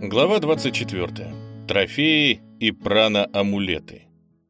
Глава 24. Трофеи и прана-амулеты.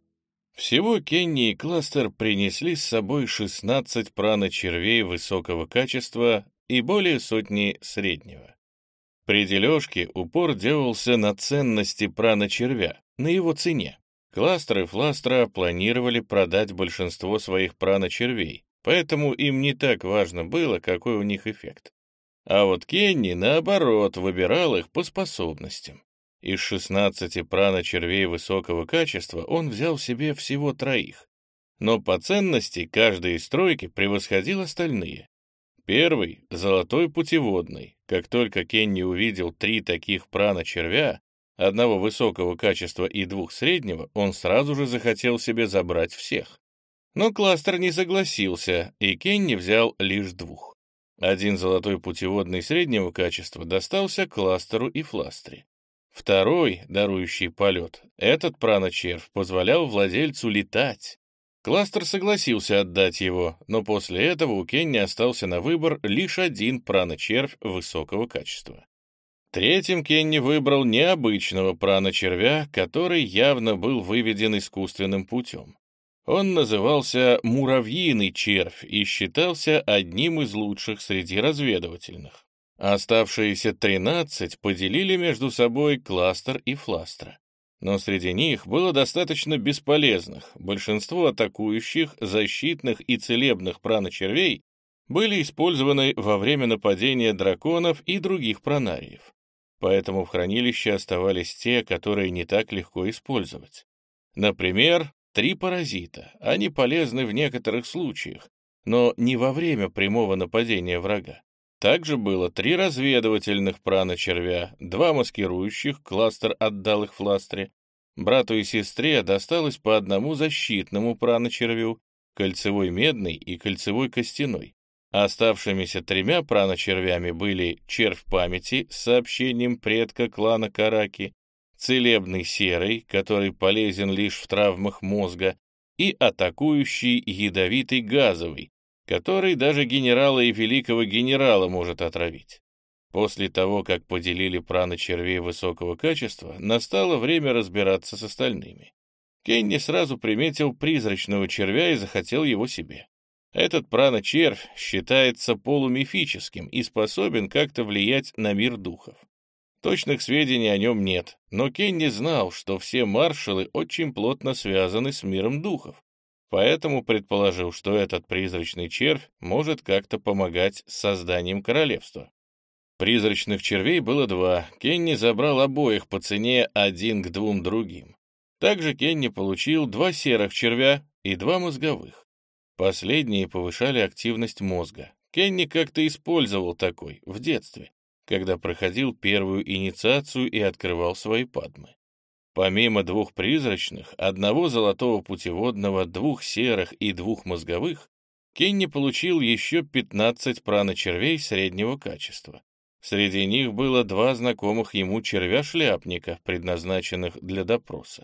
Всего Кенни и Кластер принесли с собой 16 прана-червей высокого качества и более сотни среднего. При дележке упор делался на ценности прана-червя, на его цене. Кластер и Фластра планировали продать большинство своих прана-червей, поэтому им не так важно было, какой у них эффект. А вот Кенни, наоборот, выбирал их по способностям. Из 16 прана-червей высокого качества он взял себе всего 3, но по ценности каждый из тройки превосходил остальные. Первый — золотой путеводный. Как только Кенни увидел 3 таких прана-червя, одного высокого качества и 2 среднего, он сразу же захотел себе забрать всех. Но Кластер не согласился, и Кенни взял лишь 2. Один золотой путеводный среднего качества достался Кластеру и Фластре. Второй, дарующий полет, этот прана-червь позволял владельцу летать. Кластер согласился отдать его, но после этого у Кенни остался на выбор лишь один прана-червь высокого качества. Третьим Кенни выбрал необычного прана-червя, который явно был выведен искусственным путем. Он назывался муравьиный червь и считался одним из лучших среди разведывательных. Оставшиеся 13 поделили между собой Кластер и Фластра. Но среди них было достаточно бесполезных. Большинство атакующих, защитных и целебных прана-червей были использованы во время нападения драконов и других пранариев. Поэтому в хранилище оставались те, которые не так легко использовать. Например, 3 паразита. Они полезны в некоторых случаях, но не во время прямого нападения врага. Также было 3 разведывательных прана-червя, 2 маскирующих, Кластер отдал их Фластре. Брату и сестре досталось по одному защитному прана-червю, кольцевой медный и кольцевой костяной. Оставшимися 3 прана-червями были червь памяти с сообщением предка клана Караки, целебный серый, который полезен лишь в травмах мозга, и атакующий ядовитый газовый, который даже генерала и великого генерала может отравить. После того, как поделили прана-червей высокого качества, настало время разбираться с остальными. Кенни сразу приметил призрачного червя и захотел его себе. Этот прана-червь считается полумифическим и способен как-то влиять на мир духов. Точных сведений о нем нет, но Кенни знал, что все маршалы очень плотно связаны с миром духов, поэтому предположил, что этот призрачный червь может как-то помогать с созданием королевства. Призрачных червей было 2, Кенни забрал обоих по цене 1 к 2 другим. Также Кенни получил 2 серых червя и 2 мозговых. Последние повышали активность мозга. Кенни как-то использовал такой в детстве, когда проходил первую инициацию и открывал свои падмы. Помимо 2 призрачных, 1 золотого путеводного, 2 серых и 2 мозговых, Кенни получил еще 15 прана-червей среднего качества. Среди них было 2 знакомых ему червя-шляпника, предназначенных для допроса,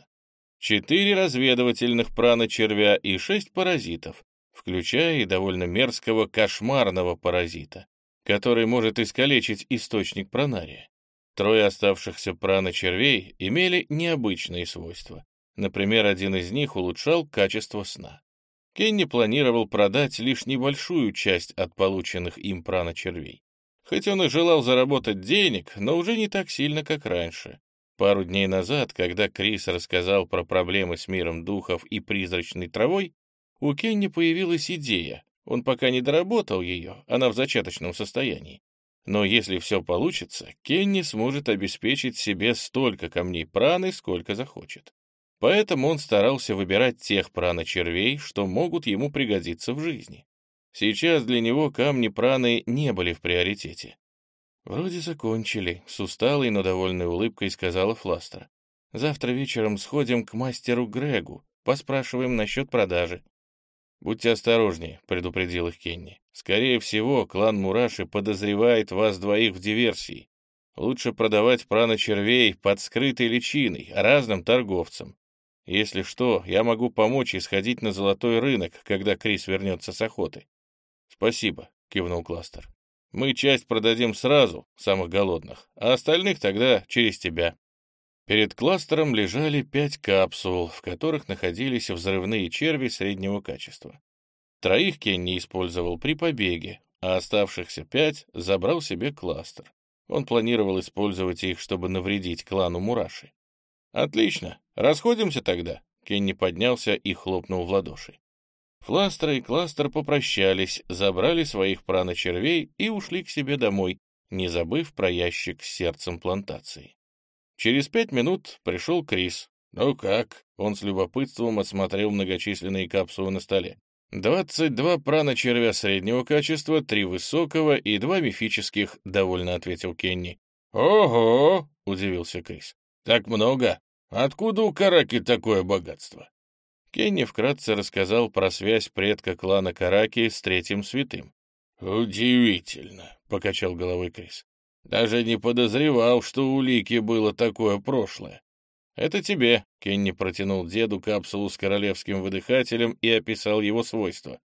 4 разведывательных прана-червя и 6 паразитов, включая и довольно мерзкого кошмарного паразита, который может искалечить источник пранария. 3 оставшихся прана-червей имели необычные свойства. Например, один из них улучшал качество сна. Кенни планировал продать лишь небольшую часть от полученных им прана-червей. Хоть он и желал заработать денег, но уже не так сильно, как раньше. Пару дней назад, когда Крис рассказал про проблемы с миром духов и призрачной травой, у Кенни появилась идея. Он пока не доработал ее, она в зачаточном состоянии. Но если все получится, Кенни сможет обеспечить себе столько камней праны, сколько захочет. Поэтому он старался выбирать тех прана-червей, что могут ему пригодиться в жизни. Сейчас для него камни праны не были в приоритете. «Вроде закончили», — с усталой, но довольной улыбкой сказала Фластер. «Завтра вечером сходим к мастеру Грегу, поспрашиваем насчет продажи». «Будьте осторожнее», — предупредил их Кенни. «Скорее всего, клан Мураши подозревает вас 2 в диверсии. Лучше продавать прана-червей под скрытой личиной разным торговцам. Если что, я могу помочь и сходить на золотой рынок, когда Крис вернется с охоты». «Спасибо», — кивнул Кластер. Мы часть продадим сразу, самых голодных, а остальных тогда через тебя». Перед кластером лежали 5 капсул, в которых находились взрывные черви среднего качества. 3 Кенни использовал при побеге, а оставшихся 5 забрал себе кластер. Он планировал использовать их, чтобы навредить клану Мураши. «Отлично, расходимся тогда», — Кенни поднялся и хлопнул в ладоши. Фластер и кластер попрощались, забрали своих праночервей и ушли к себе домой, не забыв про ящик с сердцем плантации. Через 5 минут пришел Крис. «Ну как?» — он с любопытством осмотрел многочисленные капсулы на столе. 22 праночервя среднего качества, 3 высокого и 2 мифических», — довольно ответил Кенни. «Ого!» — удивился Крис. «Так много? Откуда у Караки такое богатство?» Кенни вкратце рассказал про связь предка клана Караки с Третьим Святым. «Удивительно», — покачал головой Крис. «Даже не подозревал, что у Лики было такое прошлое». «Это тебе», — Кенни протянул деду капсулу с королевским выдыхателем и описал его свойства.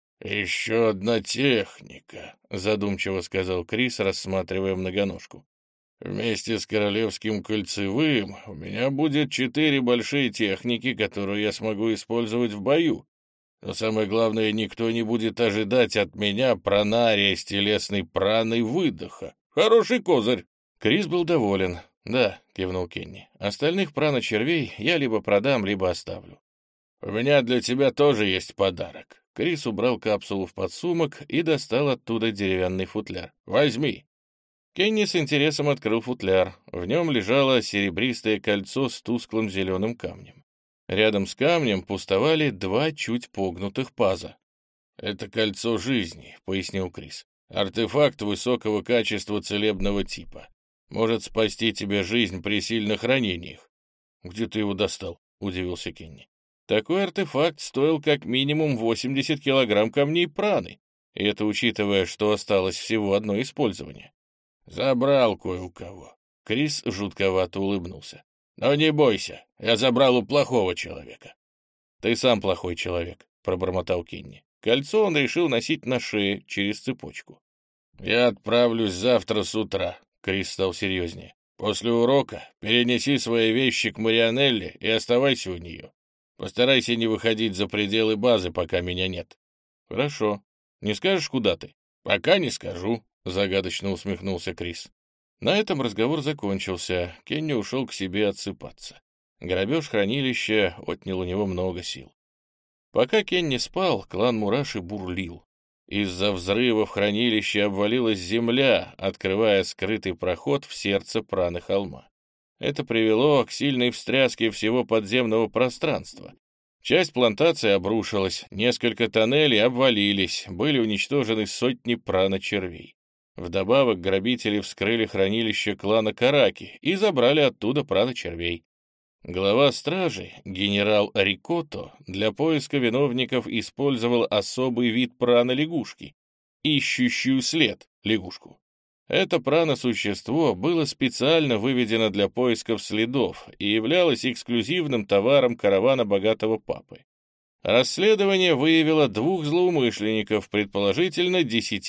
«Еще одна техника», — задумчиво сказал Крис, рассматривая многоножку. «Вместе с королевским кольцевым у меня будет 4 большие техники, которые я смогу использовать в бою. Но самое главное, никто не будет ожидать от меня пранария с телесной праной выдоха. Хороший козырь». Крис был доволен. «Да», — кивнул Кенни, — «остальных праночервей я либо продам, либо оставлю». «У меня для тебя тоже есть подарок». Крис убрал капсулу в подсумок и достал оттуда деревянный футляр. «Возьми». Кенни с интересом открыл футляр. В нем лежало серебристое кольцо с тусклым зеленым камнем. Рядом с камнем пустовали 2 чуть погнутых паза. «Это кольцо жизни», — пояснил Крис. «Артефакт высокого качества целебного типа. Может спасти тебе жизнь при сильных ранениях». «Где ты его достал?» — удивился Кенни. «Такой артефакт стоил как минимум 80 килограмм камней праны, и это учитывая, что осталось всего одно использование». «Забрал кое у кого». Крис жутковато улыбнулся. «Но не бойся, я забрал у плохого человека». «Ты сам плохой человек», — пробормотал Кенни. Кольцо он решил носить на шее через цепочку. «Я отправлюсь завтра с утра», — Крис стал серьезнее. «После урока перенеси свои вещи к Марианелле и оставайся у нее. Постарайся не выходить за пределы базы, пока меня нет». «Хорошо. Не скажешь, куда ты?» «Пока не скажу», — загадочно усмехнулся Крис. На этом разговор закончился. Кенни ушел к себе отсыпаться. Грабеж хранилища отнял у него много сил. Пока Кенни спал, клан Мураши бурлил. Из-за взрыва в хранилище обвалилась земля, открывая скрытый проход в сердце праны холма. Это привело к сильной встряске всего подземного пространства. Часть плантации обрушилась, несколько тоннелей обвалились, были уничтожены сотни праночервей. Вдобавок грабители вскрыли хранилище клана Караки и забрали оттуда праночервей. Глава стражи, генерал Рикото, для поиска виновников использовал особый вид праны-лягушки, ищущую след лягушку. Это прано-существо было специально выведено для поисков следов и являлось эксклюзивным товаром каравана богатого папы. Расследование выявило 2 злоумышленников, предположительно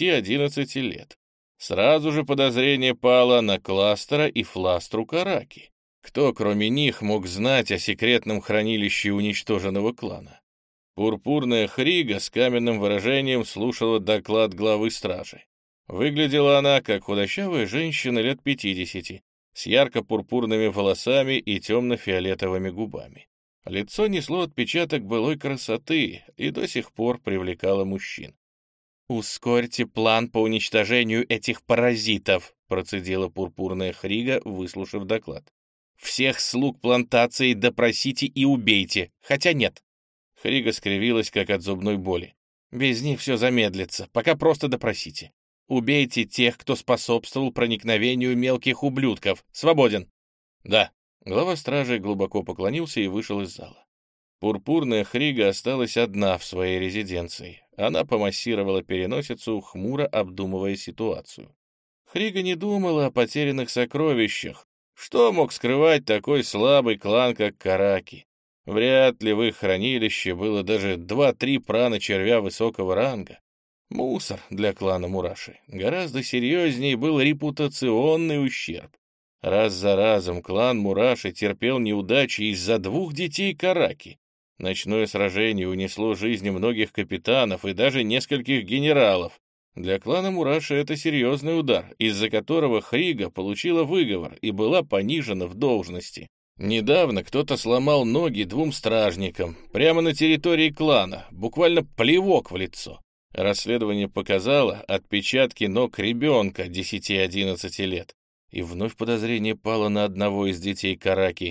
10-11 лет. Сразу же подозрение пало на кластера и фластру Караки. Кто, кроме них, мог знать о секретном хранилище уничтоженного клана? Пурпурная Хрига с каменным выражением слушала доклад главы стражи. Выглядела она, как худощавая женщина лет 50, с ярко-пурпурными волосами и темно-фиолетовыми губами. Лицо несло отпечаток былой красоты и до сих пор привлекало мужчин. «Ускорьте план по уничтожению этих паразитов», процедила пурпурная Хрига, выслушав доклад. «Всех слуг плантации допросите и убейте, хотя нет». Хрига скривилась, как от зубной боли. «Без них все замедлится, пока просто допросите. Убейте тех, кто способствовал проникновению мелких ублюдков. Свободен». «Да». Глава стражи глубоко поклонился и вышел из зала. Пурпурная Хрига осталась одна в своей резиденции. Она помассировала переносицу, хмуро обдумывая ситуацию. Хрига не думала о потерянных сокровищах. Что мог скрывать такой слабый клан, как Караки? Вряд ли в их хранилище было даже 2-3 прана червя высокого ранга. Мусор для клана Мураши. Гораздо серьезнее был репутационный ущерб. Раз за разом клан Мураши терпел неудачи из-за 2 детей Караки. Ночное сражение унесло жизни многих капитанов и даже нескольких генералов. Для клана Мураши это серьезный удар, из-за которого Хрига получила выговор и была понижена в должности. Недавно кто-то сломал ноги 2 стражникам, прямо на территории клана, буквально плевок в лицо. Расследование показало отпечатки ног ребенка 10-11 лет, и вновь подозрение пало на одного из детей Караки.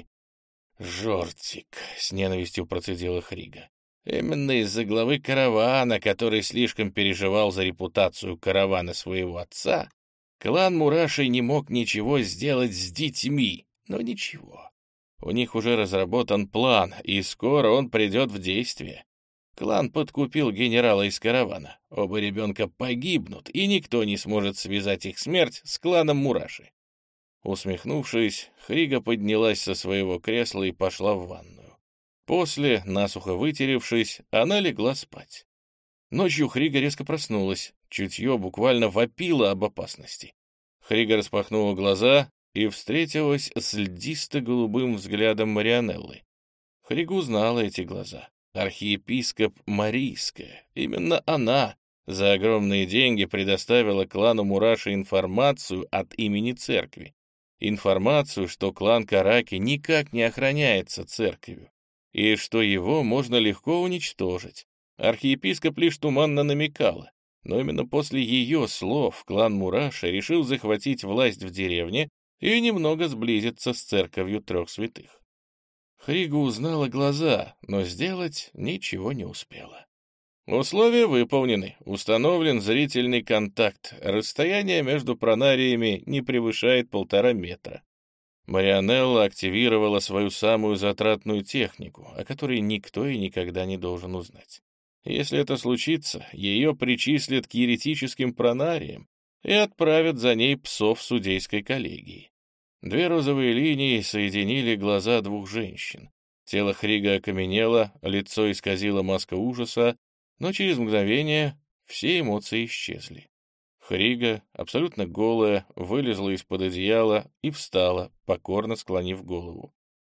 «Жортик», — с ненавистью процедила Хрига. «Именно из-за главы каравана, который слишком переживал за репутацию каравана своего отца, клан Мураши не мог ничего сделать с детьми. Но ничего. У них уже разработан план, и скоро он придет в действие. Клан подкупил генерала из каравана. Оба ребенка погибнут, и никто не сможет связать их смерть с кланом Мураши». Усмехнувшись, Хрига поднялась со своего кресла и пошла в ванную. После, насухо вытеревшись, она легла спать. Ночью Хрига резко проснулась, чутье буквально вопило об опасности. Хрига распахнула глаза и встретилась с льдисто-голубым взглядом Марианеллы. Хрига узнала эти глаза. Архиепископ Марийская. Именно она за огромные деньги предоставила клану Мураши информацию от имени церкви. Информацию, что клан Караки никак не охраняется церковью, и что его можно легко уничтожить. Архиепископ лишь туманно намекала, но именно после ее слов клан Мураши решил захватить власть в деревне и немного сблизиться с церковью 3 святых. Хрига узнала глаза, но сделать ничего не успела. Условия выполнены, установлен зрительный контакт, расстояние между пронариями не превышает 1,5 метра. Марианелла активировала свою самую затратную технику, о которой никто и никогда не должен узнать. Если это случится, ее причислят к еретическим пронариям и отправят за ней псов судейской коллегии. 2 розовые линии соединили глаза 2 женщин. Тело Хрига окаменело, лицо исказило маска ужаса, но через мгновение все эмоции исчезли. Хрига, абсолютно голая, вылезла из-под одеяла и встала, покорно склонив голову.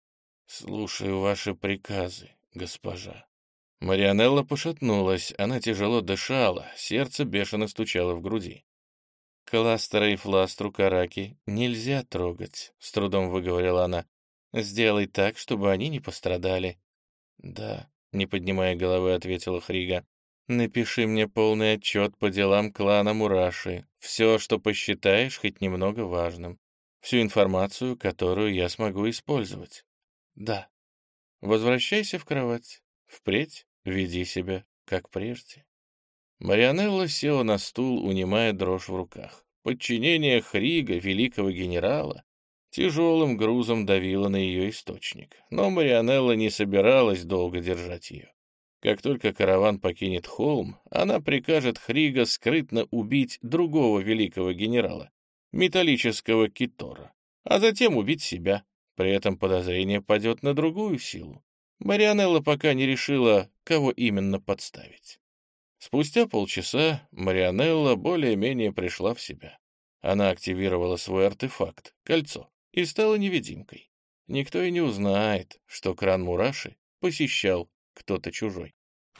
«Слушаю ваши приказы, госпожа». Марианелла пошатнулась, она тяжело дышала, сердце бешено стучало в груди. «Кластера и фластру Караки нельзя трогать», — с трудом выговорила она. «Сделай так, чтобы они не пострадали». «Да», — не поднимая головы, ответила Хрига. «Напиши мне полный отчет по делам клана Мураши, все, что посчитаешь хоть немного важным, всю информацию, которую я смогу использовать». «Да». «Возвращайся в кровать. Впредь веди себя, как прежде». Марианелла села на стул, унимая дрожь в руках. Подчинение Хрига, великого генерала, тяжелым грузом давило на ее источник. Но Марианелла не собиралась долго держать ее. Как только караван покинет холм, она прикажет Хрига скрытно убить другого великого генерала, металлического Китора, а затем убить себя. При этом подозрение падет на другую силу. Марианелла пока не решила, кого именно подставить. Спустя полчаса Марианелла более-менее пришла в себя. Она активировала свой артефакт, кольцо, и стала невидимкой. Никто и не узнает, что кран Мураши посещал кто-то чужой.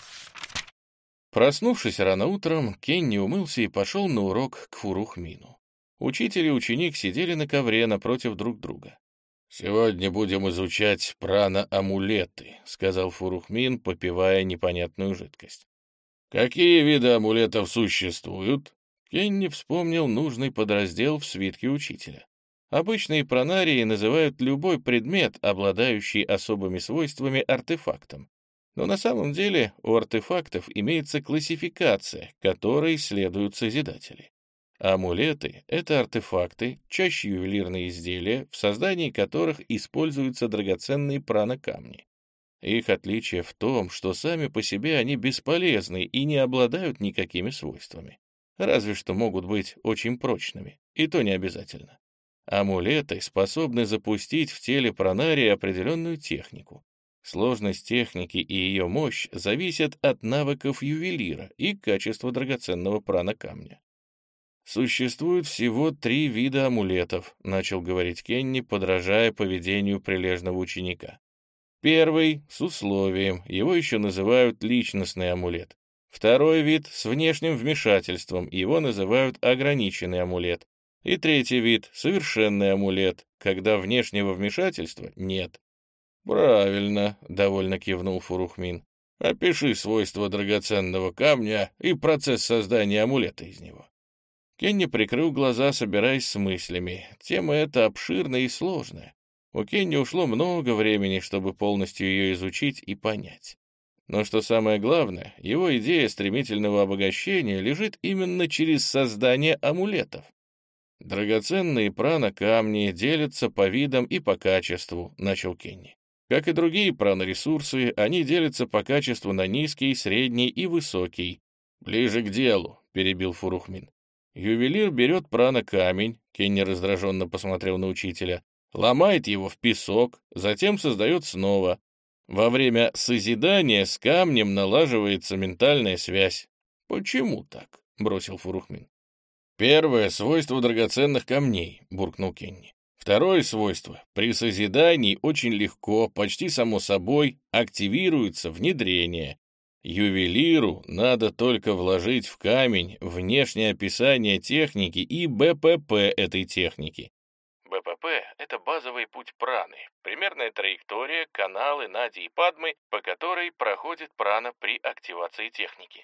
Проснувшись рано утром, Кенни умылся и пошел на урок к Фурухмину. Учитель и ученик сидели на ковре напротив друг друга. «Сегодня будем изучать прана-амулеты», — сказал Фурухмин, попивая непонятную жидкость. «Какие виды амулетов существуют?» Кенни вспомнил нужный подраздел в свитке учителя. Обычные пронарии называют любой предмет, обладающий особыми свойствами, артефактом. Но на самом деле у артефактов имеется классификация, которой следуют созидатели. Амулеты — это артефакты, чаще ювелирные изделия, в создании которых используются драгоценные прана-камни. Их отличие в том, что сами по себе они бесполезны и не обладают никакими свойствами. Разве что могут быть очень прочными, и то не обязательно. Амулеты способны запустить в теле пронария определенную технику. Сложность техники и ее мощь зависят от навыков ювелира и качества драгоценного прана-камня. «Существует всего 3 вида амулетов», — начал говорить Кенни, подражая поведению прилежного ученика. Первый — с условием, его еще называют личностный амулет. Второй вид — с внешним вмешательством, его называют ограниченный амулет. И третий вид — совершенный амулет, когда внешнего вмешательства нет. «Правильно», — довольно кивнул Фурухмин. «Опиши свойства драгоценного камня и процесс создания амулета из него». Кенни прикрыл глаза, собираясь с мыслями. Тема эта обширная и сложная. У Кенни ушло много времени, чтобы полностью ее изучить и понять. Но что самое главное, его идея стремительного обогащения лежит именно через создание амулетов. «Драгоценные прана-камни делятся по видам и по качеству», — начал Кенни. «Как и другие прана-ресурсы, они делятся по качеству на низкий, средний и высокий». «Ближе к делу», — перебил Фурухмин. «Ювелир берет прана-камень», — Кенни раздраженно посмотрел на учителя, ломает его в песок, затем создает снова. Во время созидания с камнем налаживается ментальная связь. «Почему так?» — бросил Фурухмин. «Первое — свойство драгоценных камней», — буркнул Кенни. «Второе свойство — при созидании очень легко, почти само собой, активируется внедрение. Ювелиру надо только вложить в камень внешнее описание техники и БПП этой техники». БПП — это базовый путь праны, примерная траектория, каналы Нади и Падмы, по которой проходит прана при активации техники.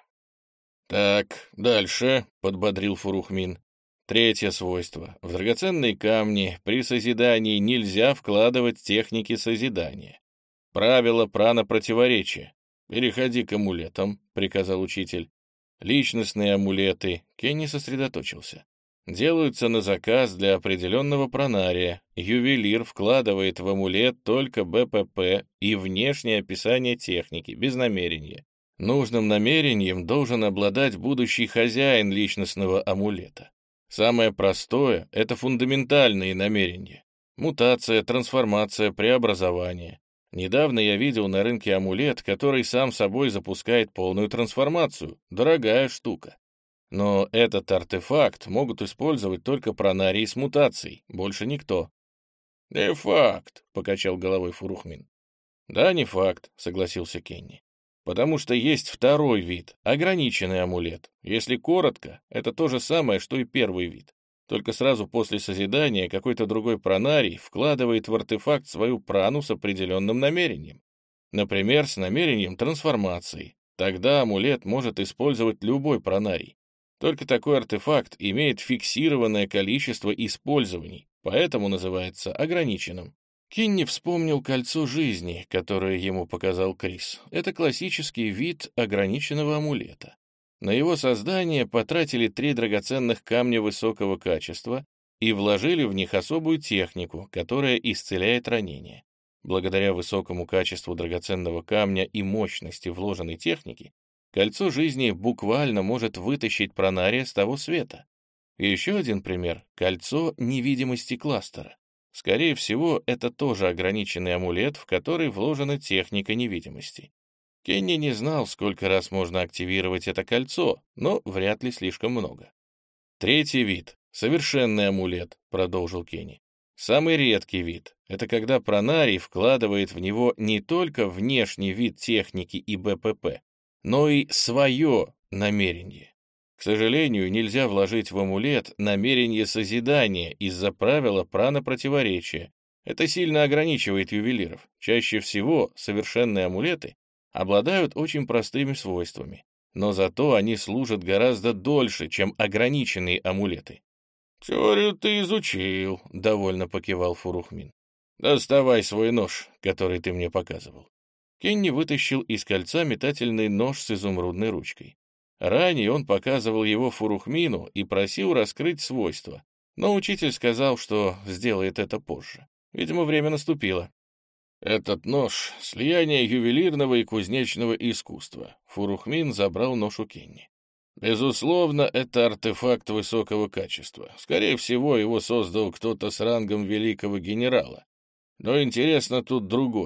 «Так, дальше», — подбодрил Фурухмин. «Третье свойство. В драгоценные камни при созидании нельзя вкладывать техники созидания. Правило прана-противоречия. Переходи к амулетам», — приказал учитель. «Личностные амулеты», — Кенни сосредоточился, делаются на заказ для определенного пранария. Ювелир вкладывает в амулет только БПП и внешнее описание техники, без намерения. Нужным намерением должен обладать будущий хозяин личностного амулета. Самое простое — это фундаментальные намерения. Мутация, трансформация, преобразование. Недавно я видел на рынке амулет, который сам собой запускает полную трансформацию. Дорогая штука. Но этот артефакт могут использовать только пранарии с мутацией, больше никто. «Не факт», — покачал головой Фурухмин. «Да, не факт», — согласился Кенни. «Потому что есть второй вид, ограниченный амулет. Если коротко, это то же самое, что и первый вид. Только сразу после созидания какой-то другой пранарий вкладывает в артефакт свою прану с определенным намерением. Например, с намерением трансформации. Тогда амулет может использовать любой пранарий. Только такой артефакт имеет фиксированное количество использований, поэтому называется ограниченным». Кенни вспомнил кольцо жизни, которое ему показал Крис. Это классический вид ограниченного амулета. На его создание потратили 3 драгоценных камня высокого качества и вложили в них особую технику, которая исцеляет ранения. Благодаря высокому качеству драгоценного камня и мощности вложенной техники, кольцо жизни буквально может вытащить пранария с того света. И еще один пример — кольцо невидимости кластера. Скорее всего, это тоже ограниченный амулет, в который вложена техника невидимости. Кенни не знал, сколько раз можно активировать это кольцо, но вряд ли слишком много. «Третий вид — совершенный амулет», — продолжил Кенни. «Самый редкий вид — это когда пранарий вкладывает в него не только внешний вид техники и БПП, но и свое намерение. К сожалению, нельзя вложить в амулет намерение созидания из-за правила прана-противоречия. Это сильно ограничивает ювелиров. Чаще всего совершенные амулеты обладают очень простыми свойствами, но зато они служат гораздо дольше, чем ограниченные амулеты. «Теорию ты изучил», — довольно покивал Фурухмин. «Доставай свой нож, который ты мне показывал». Кенни вытащил из кольца метательный нож с изумрудной ручкой. Ранее он показывал его Фурухмину и просил раскрыть свойства, но учитель сказал, что сделает это позже. Видимо, время наступило. «Этот нож — слияние ювелирного и кузнечного искусства». Фурухмин забрал нож у Кенни. «Безусловно, это артефакт высокого качества. Скорее всего, его создал кто-то с рангом великого генерала. Но интересно тут другое.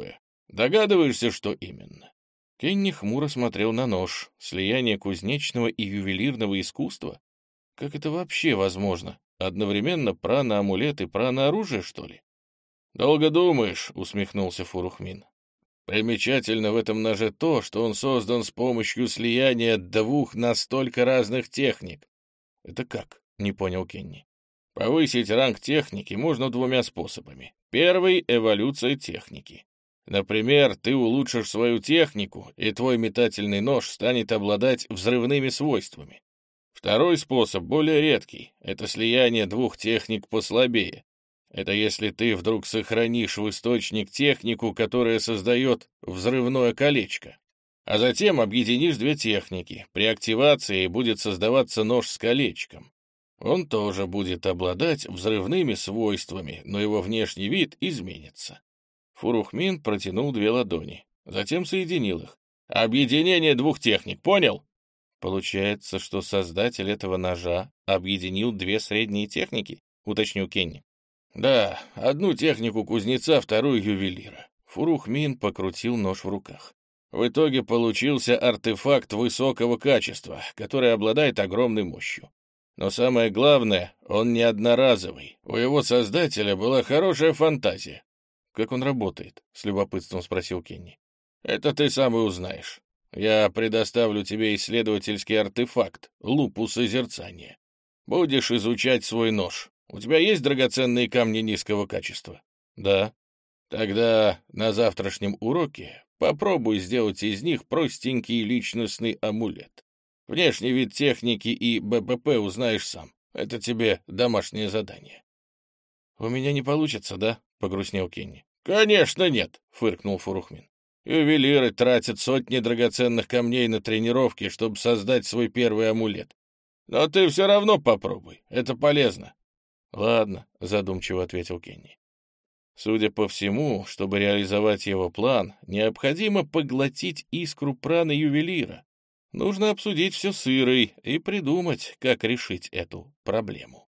Догадываешься, что именно?» Кенни хмуро смотрел на нож. Слияние кузнечного и ювелирного искусства? Как это вообще возможно? Одновременно прана-амулет и прана-оружие, что ли? «Долго думаешь», — усмехнулся Фурухмин. «Примечательно в этом ноже то, что он создан с помощью слияния двух настолько разных техник». «Это как?» — не понял Кенни. «Повысить ранг техники можно двумя способами. Первый — эволюция техники. Например, ты улучшишь свою технику, и твой метательный нож станет обладать взрывными свойствами. Второй способ более редкий — это слияние двух техник послабее. Это если ты вдруг сохранишь в источник технику, которая создает взрывное колечко, а затем объединишь две техники. При активации будет создаваться нож с колечком. Он тоже будет обладать взрывными свойствами, но его внешний вид изменится». Фурухмин протянул две ладони, затем соединил их. «Объединение двух техник, понял?» «Получается, что создатель этого ножа объединил две средние техники?» — уточнил Кенни. «Да, одну технику кузнеца, вторую ювелира». Фурухмин покрутил нож в руках. В итоге получился артефакт высокого качества, который обладает огромной мощью. Но самое главное, он не одноразовый. У его создателя была хорошая фантазия. «Как он работает?» — с любопытством спросил Кенни. «Это ты сам и узнаешь. Я предоставлю тебе исследовательский артефакт, лупу созерцания. Будешь изучать свой нож. У тебя есть драгоценные камни низкого качества?» «Да». «Тогда на завтрашнем уроке попробуй сделать из них простенький личностный амулет. Внешний вид техники и БПП узнаешь сам. Это тебе домашнее задание». «У меня не получится, да?» — погрустнел Кенни. «Конечно нет», — фыркнул Фурухмин. «Ювелиры тратят сотни драгоценных камней на тренировки, чтобы создать свой первый амулет. Но ты все равно попробуй, это полезно». «Ладно», — задумчиво ответил Кенни. «Судя по всему, чтобы реализовать его план, необходимо поглотить искру праны ювелира. Нужно обсудить все с Ирой и придумать, как решить эту проблему».